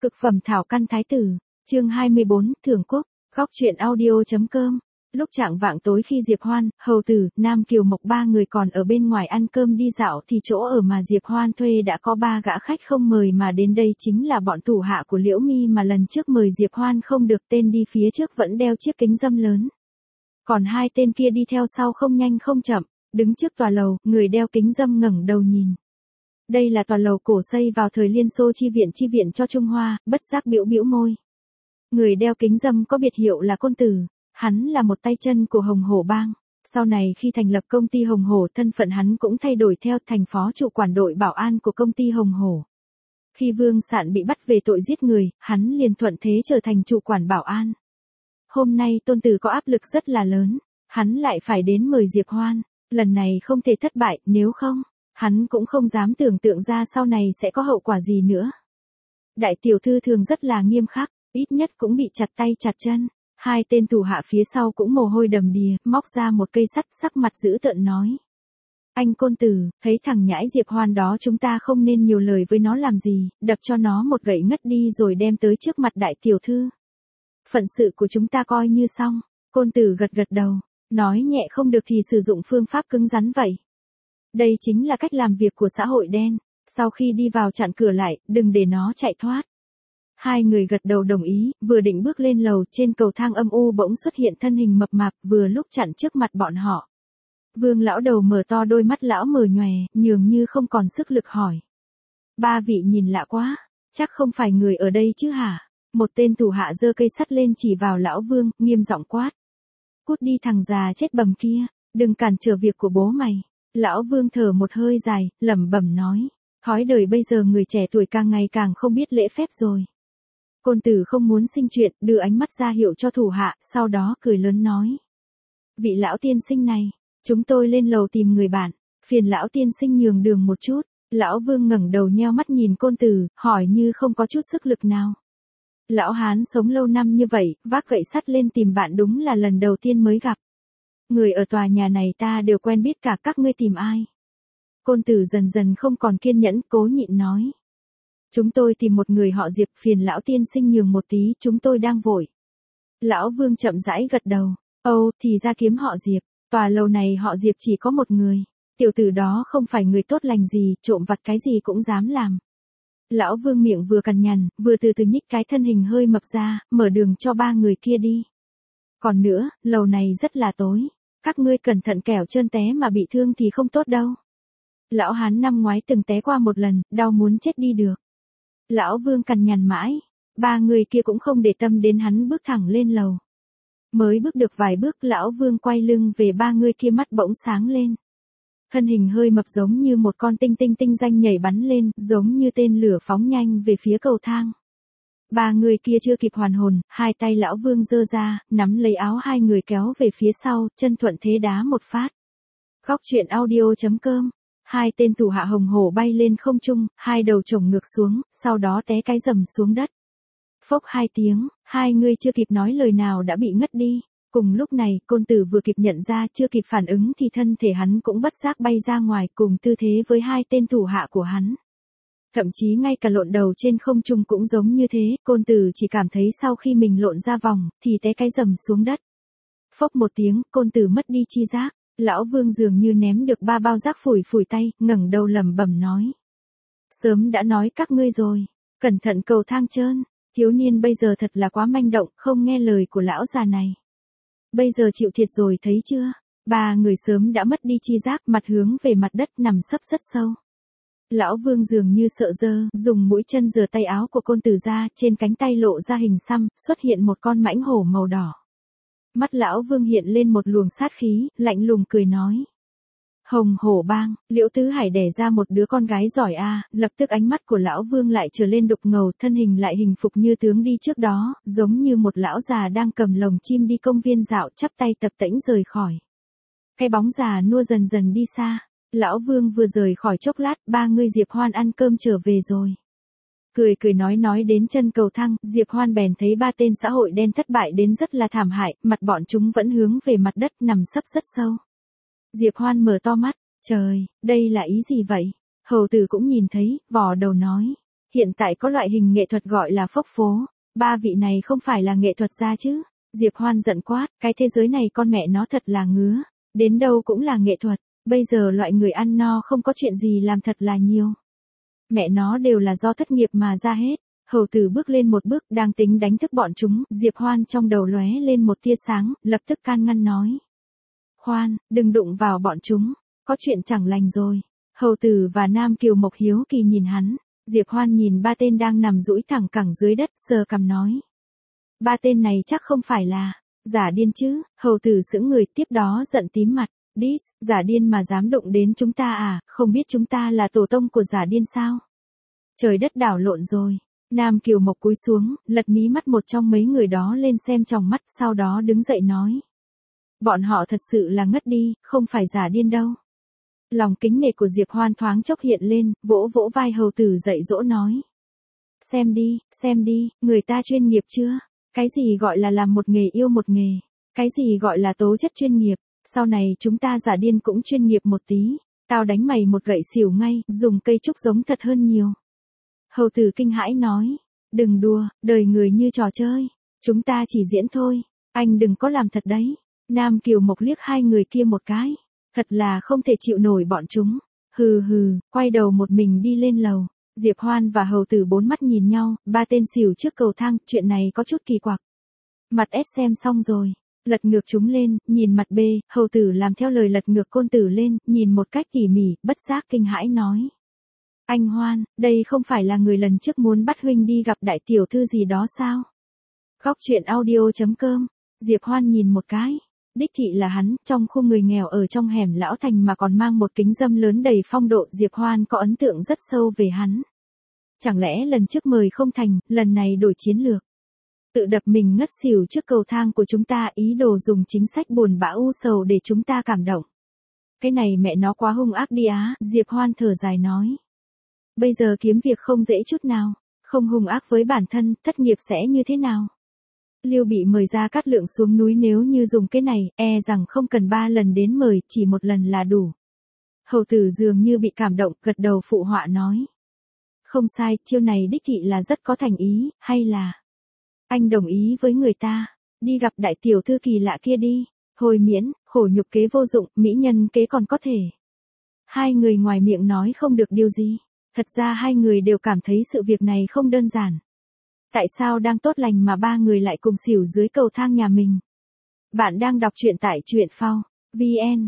Cực phẩm thảo căn thái tử, chương 24, thưởng quốc, góc truyện audio.com. Lúc chạng vạng tối khi Diệp Hoan, Hầu Tử, Nam Kiều Mộc ba người còn ở bên ngoài ăn cơm đi dạo thì chỗ ở mà Diệp Hoan thuê đã có 3 gã khách không mời mà đến đây chính là bọn thủ hạ của Liễu Mi mà lần trước mời Diệp Hoan không được, tên đi phía trước vẫn đeo chiếc kính râm lớn. Còn 2 tên kia đi theo sau không nhanh không chậm, đứng trước tòa lầu, người đeo kính râm ngẩng đầu nhìn. Đây là tòa lầu cổ xây vào thời Liên Xô chi viện cho Trung Hoa, bất giác bĩu bĩu môi. Người đeo kính râm có biệt hiệu là Côn Tử, hắn là một tay chân của Hồng Hổ Bang. Sau này khi thành lập công ty Hồng Hổ, thân phận hắn cũng thay đổi theo thành phó chủ quản đội bảo an của công ty Hồng Hổ. Khi Vương Sạn bị bắt về tội giết người, hắn liền thuận thế trở thành chủ quản bảo an. Hôm nay Tôn Tử có áp lực rất là lớn, hắn lại phải đến mời Diệp Hoan, lần này không thể thất bại, nếu không, hắn cũng không dám tưởng tượng ra sau này sẽ có hậu quả gì nữa. Đại tiểu thư thường rất là nghiêm khắc, ít nhất cũng bị chặt tay chặt chân. 2 tên thủ hạ phía sau cũng mồ hôi đầm đìa, móc ra một cây sắt, sắc mặt dữ tợn nói. Anh Côn Tử, thấy thằng nhãi Diệp Hoan đó chúng ta không nên nhiều lời với nó làm gì, đập cho nó một gậy ngất đi rồi đem tới trước mặt đại tiểu thư. Phận sự của chúng ta coi như xong. Côn Tử gật gật đầu, nói nhẹ không được thì sử dụng phương pháp cứng rắn vậy. Đây chính là cách làm việc của xã hội đen, sau khi đi vào chặn cửa lại, đừng để nó chạy thoát. 2 người gật đầu đồng ý, vừa định bước lên lầu, trên cầu thang âm u bỗng xuất hiện thân hình mập mạp vừa lúc chặn trước mặt bọn họ. Vương lão đầu mở to đôi mắt lão mở nhòe, nhường như không còn sức lực hỏi. 3 vị nhìn lạ quá, chắc không phải người ở đây chứ hả? Một tên thủ hạ giơ cây sắt lên chỉ vào lão Vương, nghiêm giọng quát. Cút đi thằng già chết bầm kia, đừng cản trở việc của bố mày. Lão Vương thở một hơi dài, lẩm bẩm nói. Thói đời bây giờ người trẻ tuổi càng ngày càng không biết lễ phép rồi. Côn Tử không muốn sinh chuyện, đưa ánh mắt ra hiệu cho thủ hạ, sau đó cười lớn nói. Vị lão tiên sinh này, chúng tôi lên lầu tìm người bạn, phiền lão tiên sinh nhường đường một chút. Lão Vương ngẩng đầu nheo mắt nhìn Côn Tử, hỏi như không có chút sức lực nào. Lão hán sống lâu năm như vậy, vác gậy sắt lên tìm bạn đúng là lần đầu tiên mới gặp. Người ở tòa nhà này ta đều quen biết cả, các ngươi tìm ai? Côn Tử dần dần không còn kiên nhẫn, cố nhịn nói. Chúng tôi tìm một người họ Diệp, phiền lão tiên sinh nhường một tí, chúng tôi đang vội. Lão Vương chậm rãi gật đầu. Âu, thì ra kiếm họ Diệp, tòa lầu này họ Diệp chỉ có một người. Tiểu tử đó không phải người tốt lành gì, trộm vặt cái gì cũng dám làm. Lão Vương miệng vừa cằn nhằn, vừa từ từ nhích cái thân hình hơi mập ra, mở đường cho 3 người kia đi. Còn nữa, lầu này rất là tối, các ngươi cẩn thận kẻo trơn té mà bị thương thì không tốt đâu. Lão hán năm ngoái từng té qua một lần, đau muốn chết đi được. Lão Vương cằn nhằn mãi, 3 người kia cũng không để tâm đến hắn, bước thẳng lên lầu. Mới bước được vài bước, lão Vương quay lưng về 3 người kia, mắt bỗng sáng lên. Thân hình hơi mập giống như một con tinh danh nhảy bắn lên, giống như tên lửa phóng nhanh về phía cầu thang. 3 người kia chưa kịp hoàn hồn, 2 tay lão Vương giơ ra, nắm lấy áo 2 người kéo về phía sau, chân thuận thế đá một phát. Góc truyện audio.com. 2 tên thủ hạ Hồng Hổ bay lên không trung, 2 đầu chổng ngược xuống, sau đó té cái rầm xuống đất. Phốc 2 tiếng, 2 người chưa kịp nói lời nào đã bị ngất đi. Cùng lúc này, Côn Tử vừa kịp nhận ra, chưa kịp phản ứng thì thân thể hắn cũng bất giác bay ra ngoài, cùng tư thế với 2 tên thủ hạ của hắn. Thậm chí ngay cả lộn đầu trên không trung cũng giống như thế, Côn Tử chỉ cảm thấy sau khi mình lộn ra vòng, thì té cái rầm xuống đất. Phốc một tiếng, Côn Tử mất đi chi giác. Lão Vương dường như ném được 3 bao rác, phủi tay, ngẩng đầu lẩm bẩm nói. Sớm đã nói các ngươi rồi, cẩn thận cầu thang trơn, thiếu niên bây giờ thật là quá manh động, không nghe lời của lão già này. Bây giờ chịu thiệt rồi thấy chưa? 3 người sớm đã mất đi chi giác, mặt hướng về mặt đất nằm sấp rất sâu. Lão Vương dường như sợ dơ, dùng mũi chân rửa tay áo của Côn Tử ra, trên cánh tay lộ ra hình xăm, xuất hiện một con mãnh hổ màu đỏ. Mắt lão Vương hiện lên một luồng sát khí, lạnh lùng cười nói. Hồng Hổ Bang, Liễu Tứ Hải đẻ ra một đứa con gái giỏi a. Lập tức ánh mắt của lão Vương lại trở lên đục ngầu, thân hình lại hình phục như tướng đi trước đó, giống như một lão già đang cầm lồng chim đi công viên dạo, chắp tay tập tễnh rời khỏi. Cái bóng già nua dần dần đi xa. Lão Vương vừa rời khỏi chốc lát, 3 người Diệp Hoan ăn cơm trở về rồi. Cười nói đến chân cầu thang, Diệp Hoan bèn thấy 3 tên xã hội đen thất bại đến rất là thảm hại, mặt bọn chúng vẫn hướng về mặt đất, nằm sấp rất sâu. Diệp Hoan mở to mắt, trời, đây là ý gì vậy? Hầu Tử cũng nhìn thấy, vò đầu nói. Hiện tại có loại hình nghệ thuật gọi là phốc phố, ba vị này không phải là nghệ thuật gia chứ? Diệp Hoan giận quát, cái thế giới này con mẹ nó thật là ngứa, đến đâu cũng là nghệ thuật, bây giờ loại người ăn no không có chuyện gì làm thật là nhiều. Mẹ nó đều là do thất nghiệp mà ra hết. Hầu tử bước lên một bước đang tính đánh thức bọn chúng, Diệp Hoan trong đầu lóe lên một tia sáng, lập tức can ngăn nói. Khoan, đừng đụng vào bọn chúng, có chuyện chẳng lành rồi. Hầu tử và Nam Kiều Mộc hiếu kỳ nhìn hắn, Diệp Hoan nhìn ba tên đang nằm duỗi thẳng cẳng dưới đất, sờ cằm nói. Ba tên này chắc không phải là giả điên chứ? Hầu tử sững người, tiếp đó giận tím mặt. Đít, giả điên mà dám đụng đến chúng ta à, không biết chúng ta là tổ tông của giả điên sao? Trời đất đảo lộn rồi. Nam Kiều Mộc cúi xuống, lật mí mắt một trong mấy người đó lên xem tròng mắt, sau đó đứng dậy nói. Bọn họ thật sự là ngất đi, không phải giả điên đâu. Lòng kính nể của Diệp Hoan thoáng chốc hiện lên, vỗ vỗ vai hầu tử dạy dỗ nói. Xem đi, người ta chuyên nghiệp chưa? Cái gì gọi là làm một nghề yêu một nghề? Cái gì gọi là tố chất chuyên nghiệp? Sau này chúng ta giả điên cũng chuyên nghiệp một tí. Tao đánh mày một gậy xỉu ngay, dùng cây trúc giống thật hơn nhiều. Hầu tử kinh hãi nói. Đừng đùa, đời người như trò chơi. Chúng ta chỉ diễn thôi. Anh đừng có làm thật đấy. Nam Kiều Mộc liếc hai người kia một cái. Thật là không thể chịu nổi bọn chúng. Hừ, quay đầu một mình đi lên lầu. Diệp Hoan và hầu tử bốn mắt nhìn nhau, ba tên xỉu trước cầu thang, chuyện này có chút kỳ quặc. Mặt S xem xong rồi. Lật ngược chúng lên, nhìn mặt B, hầu tử làm theo lời lật ngược côn tử lên, nhìn một cách tỉ mỉ, bất giác kinh hãi nói. Anh Hoan, đây không phải là người lần trước muốn bắt huynh đi gặp đại tiểu thư gì đó sao? Góc truyện audio.com, Diệp Hoan nhìn một cái. Đích thị là hắn, trong khu người nghèo ở trong hẻm lão thành mà còn mang một kính dâm lớn đầy phong độ, Diệp Hoan có ấn tượng rất sâu về hắn. Chẳng lẽ lần trước mời không thành, lần này đổi chiến lược. Tự đập mình ngất xỉu trước cầu thang của chúng ta, ý đồ dùng chính sách buồn bã u sầu để chúng ta cảm động. Cái này mẹ nó quá hung ác đi á, Diệp Hoan thở dài nói. Bây giờ kiếm việc không dễ chút nào, không hung ác với bản thân, thất nghiệp sẽ như thế nào? Lưu Bị mời Gia Cát Lượng xuống núi, nếu như dùng cái này, e rằng không cần 3 lần đến mời, chỉ một lần là đủ. Hầu tử dường như bị cảm động, gật đầu phụ họa nói. Không sai, chiêu này đích thị là rất có thành ý, hay là... Anh đồng ý với người ta, đi gặp đại tiểu thư kỳ lạ kia đi, hồi miễn, khổ nhục kế vô dụng, mỹ nhân kế còn có thể. Hai người ngoài miệng nói không được điều gì, thật ra hai người đều cảm thấy sự việc này không đơn giản. Tại sao đang tốt lành mà ba người lại cùng xỉu dưới cầu thang nhà mình? Bạn đang đọc truyện tại truyện phao VN,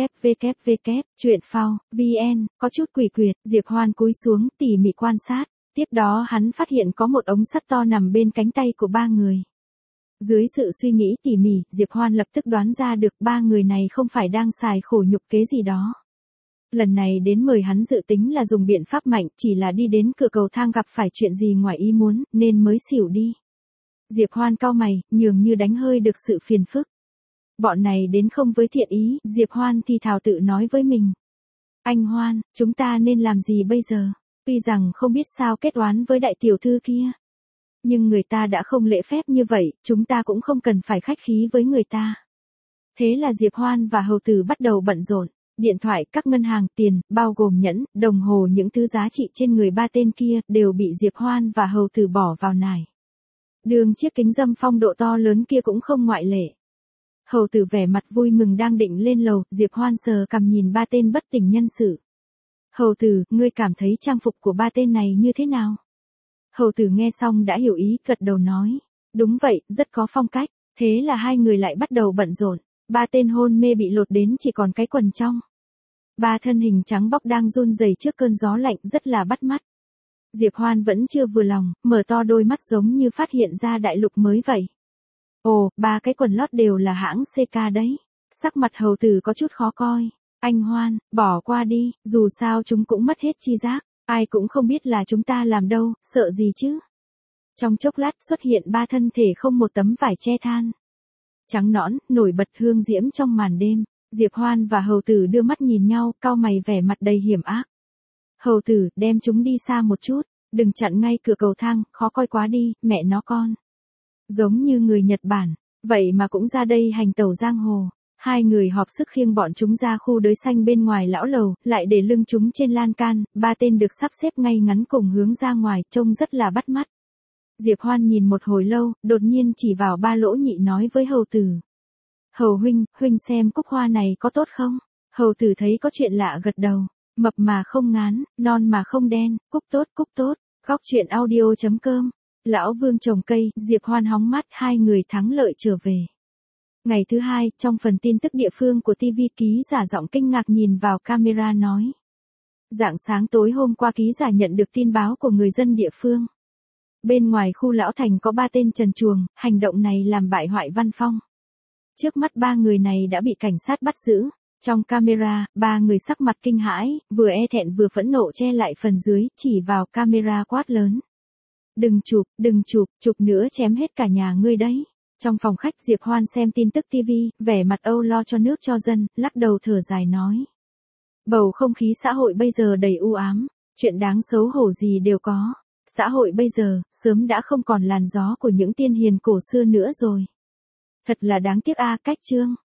www, truyện phao VN, có chút quỷ quyệt, Diệp Hoan cúi xuống tỉ mỉ quan sát. Tiếp đó hắn phát hiện có một ống sắt to nằm bên cánh tay của ba người. Dưới sự suy nghĩ tỉ mỉ, Diệp Hoan lập tức đoán ra được ba người này không phải đang xài khổ nhục kế gì đó. Lần này đến mời hắn dự tính là dùng biện pháp mạnh, chỉ là đi đến cửa cầu thang gặp phải chuyện gì ngoài ý muốn, nên mới xỉu đi. Diệp Hoan cau mày, nhường như đánh hơi được sự phiền phức. Bọn này đến không với thiện ý, Diệp Hoan thì thào tự nói với mình. Anh Hoan, chúng ta nên làm gì bây giờ? Tuy rằng không biết sao kết oán với đại tiểu thư kia. Nhưng người ta đã không lễ phép như vậy, chúng ta cũng không cần phải khách khí với người ta. Thế là Diệp Hoan và hầu tử bắt đầu bận rộn. Điện thoại, các ngân hàng, tiền, bao gồm nhẫn, đồng hồ, những thứ giá trị trên người ba tên kia, đều bị Diệp Hoan và hầu tử bỏ vào nải. Đường chiếc kính dâm phong độ to lớn kia cũng không ngoại lệ. Hầu tử vẻ mặt vui mừng đang định lên lầu, Diệp Hoan sờ cằm nhìn ba tên bất tỉnh nhân sự. Hầu tử, ngươi cảm thấy trang phục của ba tên này như thế nào? Hầu tử nghe xong đã hiểu ý, gật đầu nói. Đúng vậy, rất có phong cách. Thế là hai người lại bắt đầu bận rộn. Ba tên hôn mê bị lột đến chỉ còn cái quần trong. Ba thân hình trắng bóc đang run rẩy trước cơn gió lạnh, rất là bắt mắt. Diệp Hoan vẫn chưa vừa lòng, mở to đôi mắt giống như phát hiện ra đại lục mới vậy. Ồ, ba cái quần lót đều là hãng CK đấy. Sắc mặt hầu tử có chút khó coi. Anh Hoan, bỏ qua đi, dù sao chúng cũng mất hết chi giác. Ai cũng không biết là chúng ta làm đâu, sợ gì chứ. Trong chốc lát xuất hiện ba thân thể không một tấm vải che than. Trắng nõn, nổi bật hương diễm trong màn đêm. Diệp Hoan và hầu tử đưa mắt nhìn nhau, cau mày vẻ mặt đầy hiểm ác. Hầu tử, đem chúng đi xa một chút, đừng chặn ngay cửa cầu thang, khó coi quá đi, mẹ nó con. Giống như người Nhật Bản, vậy mà cũng ra đây hành tẩu giang hồ. Hai người họp sức khiêng bọn chúng ra khu đới xanh bên ngoài lão lầu, lại để lưng chúng trên lan can, ba tên được sắp xếp ngay ngắn cùng hướng ra ngoài, trông rất là bắt mắt. Diệp Hoan nhìn một hồi lâu, đột nhiên chỉ vào ba lỗ nhị nói với hầu tử. Hầu huynh, huynh xem cúc hoa này có tốt không? Hầu tử thấy có chuyện lạ gật đầu. Mập mà không ngán, non mà không đen, cúc tốt. Góc chuyện audio.com. Lão Vương trồng cây, Diệp Hoan hóng mắt, hai người thắng lợi trở về. Ngày thứ hai, trong phần tin tức địa phương của TV, ký giả giọng kinh ngạc nhìn vào camera nói. Rạng sáng tối hôm qua ký giả nhận được tin báo của người dân địa phương. Bên ngoài khu lão thành có ba tên trần truồng, hành động này làm bại hoại văn phong. Trước mắt ba người này đã bị cảnh sát bắt giữ. Trong camera, ba người sắc mặt kinh hãi, vừa e thẹn vừa phẫn nộ che lại phần dưới, chỉ vào camera quát lớn. Đừng chụp nữa chém hết cả nhà ngươi đấy. Trong phòng khách Diệp Hoan xem tin tức TV, vẻ mặt âu lo cho nước cho dân, lắc đầu thở dài nói. Bầu không khí xã hội bây giờ đầy u ám, chuyện đáng xấu hổ gì đều có. Xã hội bây giờ, sớm đã không còn làn gió của những tiên hiền cổ xưa nữa rồi. Thật là đáng tiếc a. Cách chương.